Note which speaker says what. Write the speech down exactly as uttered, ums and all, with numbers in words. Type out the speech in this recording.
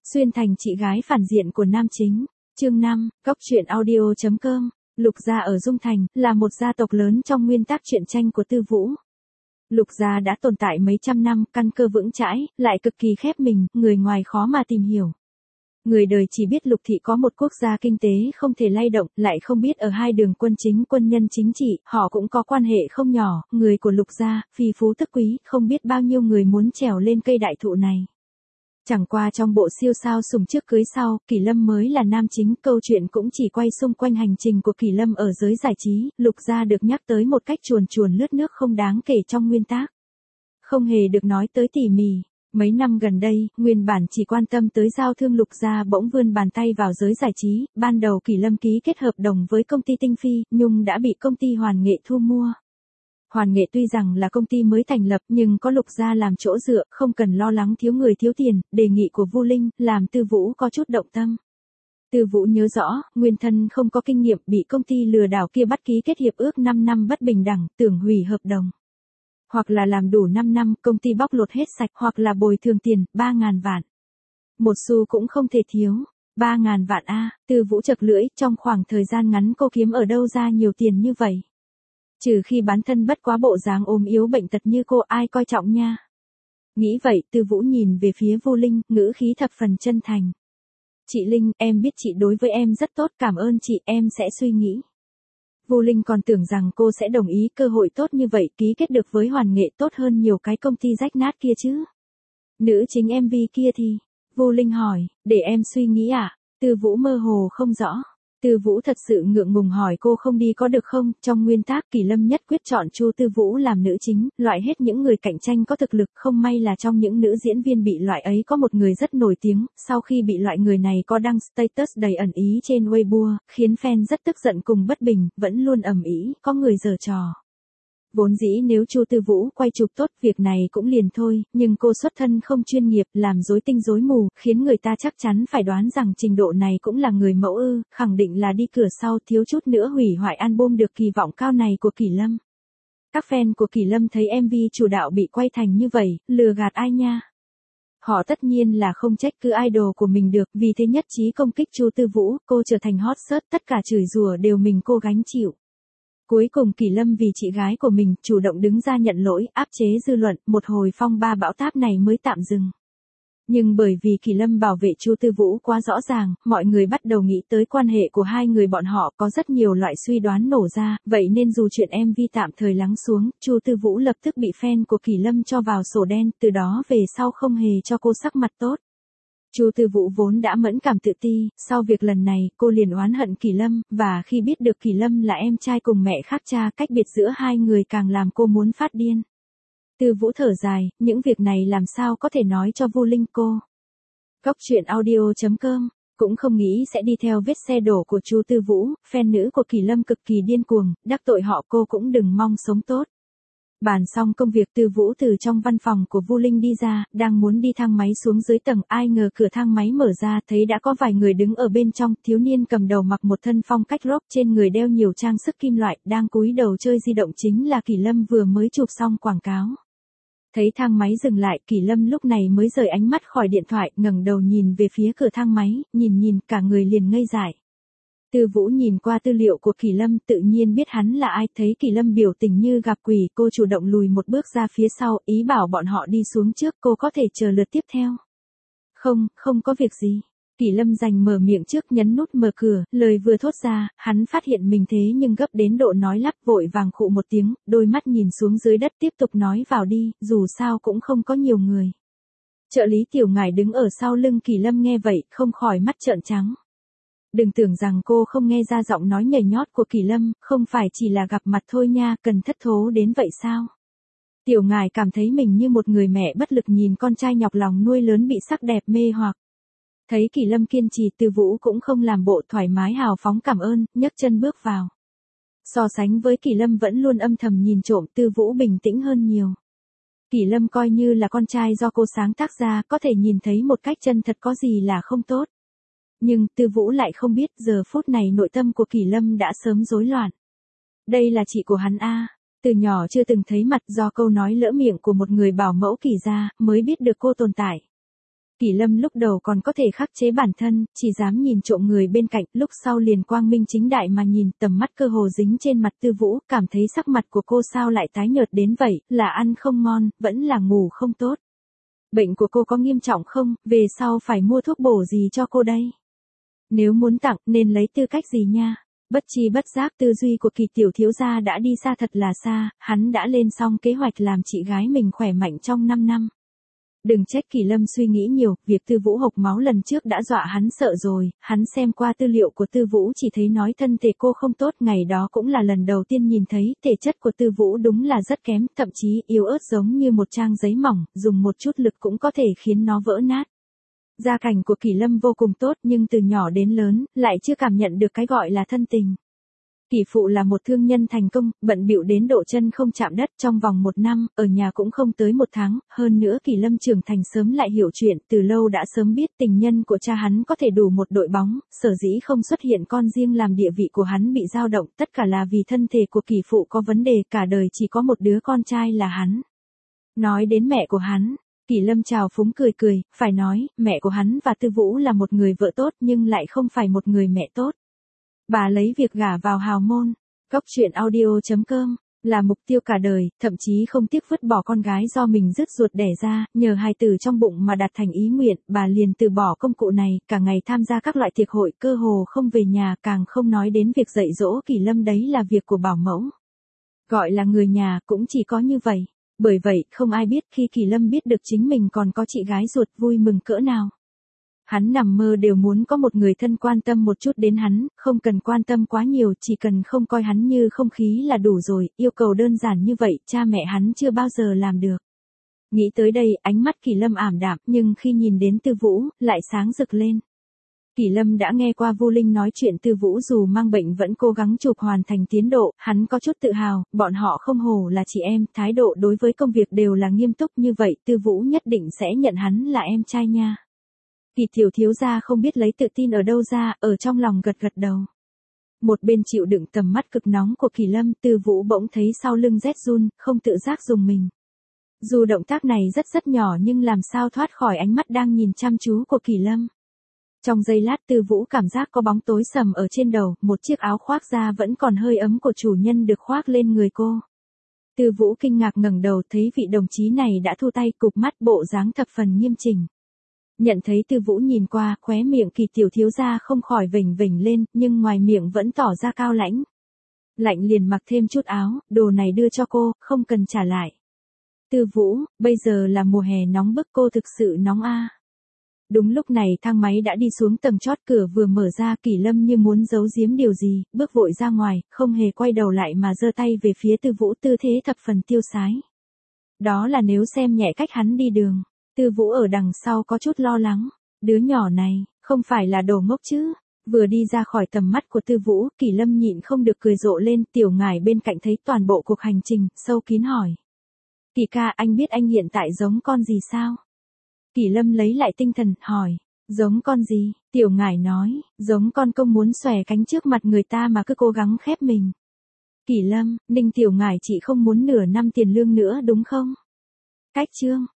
Speaker 1: Xuyên thành chị gái phản diện của nam chính. Chương năm, Cốc truyện audio chấm com. Lục gia ở Dung Thành, là một gia tộc lớn trong nguyên tác truyện tranh của Tư Vũ. Lục gia đã tồn tại mấy trăm năm, căn cơ vững chãi, lại cực kỳ khép mình, người ngoài khó mà tìm hiểu. Người đời chỉ biết Lục thị có một quốc gia kinh tế không thể lay động, lại không biết ở hai đường quân chính quân nhân chính trị, họ cũng có quan hệ không nhỏ, người của Lục gia, phi phú tức quý, không biết bao nhiêu người muốn trèo lên cây đại thụ này. Chẳng qua trong bộ siêu sao sùng trước cưới sau, Kỳ Lâm mới là nam chính, câu chuyện cũng chỉ quay xung quanh hành trình của Kỳ Lâm ở giới giải trí, Lục gia được nhắc tới một cách chuồn chuồn lướt nước không đáng kể trong nguyên tác. Không hề được nói tới tỉ mỉ. Mấy năm gần đây, nguyên bản chỉ quan tâm tới giao thương Lục gia bỗng vươn bàn tay vào giới giải trí, ban đầu Kỳ Lâm ký kết hợp đồng với công ty Tinh Phi, nhưng đã bị công ty Hoàn Nghệ thu mua. Hoàn Nghệ tuy rằng là công ty mới thành lập nhưng có Lục gia làm chỗ dựa, không cần lo lắng thiếu người thiếu tiền, đề nghị của Vu Linh, làm Tư Vũ có chút động tâm. Tư Vũ nhớ rõ, nguyên thân không có kinh nghiệm, bị công ty lừa đảo kia bắt ký kết hiệp ước năm năm bất bình đẳng, tưởng hủy hợp đồng. Hoặc là làm đủ năm năm, công ty bóc lột hết sạch, hoặc là bồi thường tiền, ba ngàn vạn. Một xu cũng không thể thiếu. ba ngàn vạn a, Tư Vũ chật lưỡi, trong khoảng thời gian ngắn cô kiếm ở đâu ra nhiều tiền như vậy. Trừ khi bán thân bất quá bộ dáng ốm yếu bệnh tật như cô, ai coi trọng nha. Nghĩ vậy, Tư Vũ nhìn về phía Vu Linh, ngữ khí thập phần chân thành. Chị Linh, em biết chị đối với em rất tốt, cảm ơn chị, em sẽ suy nghĩ. Vu Linh còn tưởng rằng cô sẽ đồng ý, cơ hội tốt như vậy ký kết được với Hoàn Nghệ tốt hơn nhiều cái công ty rách nát kia chứ. Nữ chính em vê kia thì, Vu Linh hỏi, để em suy nghĩ à? Tư Vũ mơ hồ không rõ. Tư Vũ thật sự ngượng ngùng hỏi cô không đi có được không, trong nguyên tác Kỳ Lâm nhất quyết chọn Chu Tư Vũ làm nữ chính, loại hết những người cạnh tranh có thực lực, không may là trong những nữ diễn viên bị loại ấy có một người rất nổi tiếng, sau khi bị loại người này có đăng status đầy ẩn ý trên Weibo, khiến fan rất tức giận cùng bất bình, vẫn luôn ầm ĩ, có người giở trò. Vốn dĩ nếu Chu Tư Vũ quay chụp tốt, việc này cũng liền thôi, nhưng cô xuất thân không chuyên nghiệp, làm rối tinh rối mù, khiến người ta chắc chắn phải đoán rằng trình độ này cũng là người mẫu ư, khẳng định là đi cửa sau, thiếu chút nữa hủy hoại album được kỳ vọng cao này của Kỳ Lâm. Các fan của Kỳ Lâm thấy em vê chủ đạo bị quay thành như vậy, lừa gạt ai nha. Họ tất nhiên là không trách cứ idol của mình được, vì thế nhất trí công kích Chu Tư Vũ, cô trở thành hot search, tất cả chửi rủa đều mình cô gánh chịu. Cuối cùng Kỳ Lâm vì chị gái của mình, chủ động đứng ra nhận lỗi, áp chế dư luận, một hồi phong ba bão táp này mới tạm dừng. Nhưng bởi vì Kỳ Lâm bảo vệ Chu Tư Vũ quá rõ ràng, mọi người bắt đầu nghĩ tới quan hệ của hai người bọn họ, có rất nhiều loại suy đoán nổ ra, vậy nên dù chuyện em vê tạm thời lắng xuống, Chu Tư Vũ lập tức bị fan của Kỳ Lâm cho vào sổ đen, từ đó về sau không hề cho cô sắc mặt tốt. Chu Tư Vũ vốn đã mẫn cảm tự ti, sau việc lần này, cô liền oán hận Kỳ Lâm, và khi biết được Kỳ Lâm là em trai cùng mẹ khác cha, cách biệt giữa hai người càng làm cô muốn phát điên. Tư Vũ thở dài, những việc này làm sao có thể nói cho Vu Linh cô. Cốc truyện audio chấm com, cũng không nghĩ sẽ đi theo vết xe đổ của Chu Tư Vũ, fan nữ của Kỳ Lâm cực kỳ điên cuồng, đắc tội họ cô cũng đừng mong sống tốt. Bàn xong công việc, Tư Vũ từ trong văn phòng của Vu Linh đi ra, đang muốn đi thang máy xuống dưới tầng, ai ngờ cửa thang máy mở ra, thấy đã có vài người đứng ở bên trong, thiếu niên cầm đầu mặc một thân phong cách rock, trên người đeo nhiều trang sức kim loại, đang cúi đầu chơi di động chính là Kỳ Lâm vừa mới chụp xong quảng cáo. Thấy thang máy dừng lại, Kỳ Lâm lúc này mới rời ánh mắt khỏi điện thoại, ngẩng đầu nhìn về phía cửa thang máy, nhìn nhìn, cả người liền ngây dại. Tư Vũ nhìn qua tư liệu của Kỳ Lâm, tự nhiên biết hắn là ai, thấy Kỳ Lâm biểu tình như gặp quỷ, cô chủ động lùi một bước ra phía sau, ý bảo bọn họ đi xuống trước, cô có thể chờ lượt tiếp theo. Không, không có việc gì. Kỳ Lâm giành mở miệng trước, nhấn nút mở cửa, lời vừa thốt ra, hắn phát hiện mình thế nhưng gấp đến độ nói lắp, vội vàng khụ một tiếng, đôi mắt nhìn xuống dưới đất tiếp tục nói vào đi, dù sao cũng không có nhiều người. Trợ lý Tiểu Ngải đứng ở sau lưng Kỳ Lâm nghe vậy, không khỏi mắt trợn trắng. Đừng tưởng rằng cô không nghe ra giọng nói nhảy nhót của Kỳ Lâm, không phải chỉ là gặp mặt thôi nha, cần thất thố đến vậy sao? Tiểu Ngải cảm thấy mình như một người mẹ bất lực nhìn con trai nhọc lòng nuôi lớn bị sắc đẹp mê hoặc. Thấy Kỳ Lâm kiên trì, Tư Vũ cũng không làm bộ thoải mái hào phóng cảm ơn, nhấc chân bước vào. So sánh với Kỳ Lâm vẫn luôn âm thầm nhìn trộm, Tư Vũ bình tĩnh hơn nhiều. Kỳ Lâm coi như là con trai do cô sáng tác ra, có thể nhìn thấy một cách chân thật có gì là không tốt. Nhưng, Tư Vũ lại không biết, giờ phút này nội tâm của Kỳ Lâm đã sớm rối loạn. Đây là chị của hắn a, từ nhỏ chưa từng thấy mặt, do câu nói lỡ miệng của một người bảo mẫu Kỳ gia, mới biết được cô tồn tại. Kỳ Lâm lúc đầu còn có thể khắc chế bản thân, chỉ dám nhìn trộm người bên cạnh, lúc sau liền quang minh chính đại mà nhìn, tầm mắt cơ hồ dính trên mặt Tư Vũ, cảm thấy sắc mặt của cô sao lại tái nhợt đến vậy, là ăn không ngon, vẫn là ngủ không tốt. Bệnh của cô có nghiêm trọng không, về sau phải mua thuốc bổ gì cho cô đây? Nếu muốn tặng, nên lấy tư cách gì nha? Bất chi bất giác tư duy của Kỳ tiểu thiếu gia đã đi xa thật là xa, hắn đã lên xong kế hoạch làm chị gái mình khỏe mạnh trong năm năm. Đừng trách Kỳ Lâm suy nghĩ nhiều, việc Tư Vũ hộc máu lần trước đã dọa hắn sợ rồi, hắn xem qua tư liệu của Tư Vũ chỉ thấy nói thân thể cô không tốt, ngày đó cũng là lần đầu tiên nhìn thấy, thể chất của Tư Vũ đúng là rất kém, thậm chí yếu ớt giống như một trang giấy mỏng, dùng một chút lực cũng có thể khiến nó vỡ nát. Gia cảnh của Kỳ Lâm vô cùng tốt nhưng từ nhỏ đến lớn, lại chưa cảm nhận được cái gọi là thân tình. Kỳ phụ là một thương nhân thành công, bận bịu đến độ chân không chạm đất trong vòng một năm, ở nhà cũng không tới một tháng, hơn nữa Kỳ Lâm trưởng thành sớm lại hiểu chuyện, từ lâu đã sớm biết tình nhân của cha hắn có thể đủ một đội bóng, sở dĩ không xuất hiện con riêng làm địa vị của hắn bị dao động, tất cả là vì thân thể của Kỳ phụ có vấn đề, cả đời chỉ có một đứa con trai là hắn. Nói đến mẹ của hắn, Kỳ Lâm chào phúng cười cười, phải nói, mẹ của hắn và Tư Vũ là một người vợ tốt nhưng lại không phải một người mẹ tốt. Bà lấy việc gả vào hào môn, góc truyện audio chấm com, là mục tiêu cả đời, thậm chí không tiếc vứt bỏ con gái do mình dứt ruột đẻ ra, nhờ hài tử trong bụng mà đạt thành ý nguyện, bà liền từ bỏ công cụ này, cả ngày tham gia các loại tiệc hội, cơ hồ không về nhà, càng không nói đến việc dạy dỗ Kỳ Lâm, đấy là việc của bảo mẫu. Gọi là người nhà cũng chỉ có như vậy. Bởi vậy, không ai biết khi Kỳ Lâm biết được chính mình còn có chị gái ruột vui mừng cỡ nào. Hắn nằm mơ đều muốn có một người thân quan tâm một chút đến hắn, không cần quan tâm quá nhiều, chỉ cần không coi hắn như không khí là đủ rồi, yêu cầu đơn giản như vậy, cha mẹ hắn chưa bao giờ làm được. Nghĩ tới đây, ánh mắt Kỳ Lâm ảm đạm, nhưng khi nhìn đến Tư Vũ, lại sáng rực lên. Kỳ Lâm đã nghe qua Vu Linh nói chuyện Tư Vũ dù mang bệnh vẫn cố gắng chụp hoàn thành tiến độ, hắn có chút tự hào, bọn họ không hổ là chị em, thái độ đối với công việc đều là nghiêm túc như vậy, Tư Vũ nhất định sẽ nhận hắn là em trai nha. Kỳ tiểu thiếu gia không biết lấy tự tin ở đâu ra, ở trong lòng gật gật đầu. Một bên chịu đựng tầm mắt cực nóng của Kỳ Lâm, Tư Vũ bỗng thấy sau lưng rét run, không tự giác dùng mình. Dù động tác này rất rất nhỏ nhưng làm sao thoát khỏi ánh mắt đang nhìn chăm chú của Kỳ Lâm. Trong giây lát Tư Vũ cảm giác có bóng tối sầm ở trên đầu, một chiếc áo khoác da vẫn còn hơi ấm của chủ nhân được khoác lên người cô. Tư Vũ kinh ngạc ngẩng đầu thấy vị đồng chí này đã thu tay, cụp mắt, bộ dáng thập phần nghiêm chỉnh. Nhận thấy Tư Vũ nhìn qua, khóe miệng Kỳ tiểu thiếu gia không khỏi vểnh vểnh lên, nhưng ngoài miệng vẫn tỏ ra cao lãnh. Lạnh liền mặc thêm chút áo, đồ này đưa cho cô, không cần trả lại. Tư Vũ, bây giờ là mùa hè nóng bức, cô thực sự nóng a. À. Đúng lúc này thang máy đã đi xuống tầng chót, cửa vừa mở ra, Kỳ Lâm như muốn giấu giếm điều gì, bước vội ra ngoài, không hề quay đầu lại mà giơ tay về phía Tư Vũ, tư thế thập phần tiêu sái. Đó là nếu xem nhẹ cách hắn đi đường. Tư Vũ ở đằng sau có chút lo lắng, đứa nhỏ này, không phải là đồ ngốc chứ. Vừa đi ra khỏi tầm mắt của Tư Vũ, Kỳ Lâm nhịn không được cười rộ lên, Tiểu Ngải bên cạnh thấy toàn bộ cuộc hành trình, sâu kín hỏi. Kỳ ca, anh biết anh hiện tại giống con gì sao? Kỳ Lâm lấy lại tinh thần, hỏi, giống con gì? Tiểu Ngải nói, giống con công muốn xòe cánh trước mặt người ta mà cứ cố gắng khép mình. Kỳ Lâm, Ninh Tiểu Ngải chị không muốn nửa năm tiền lương nữa đúng không? Cách chương.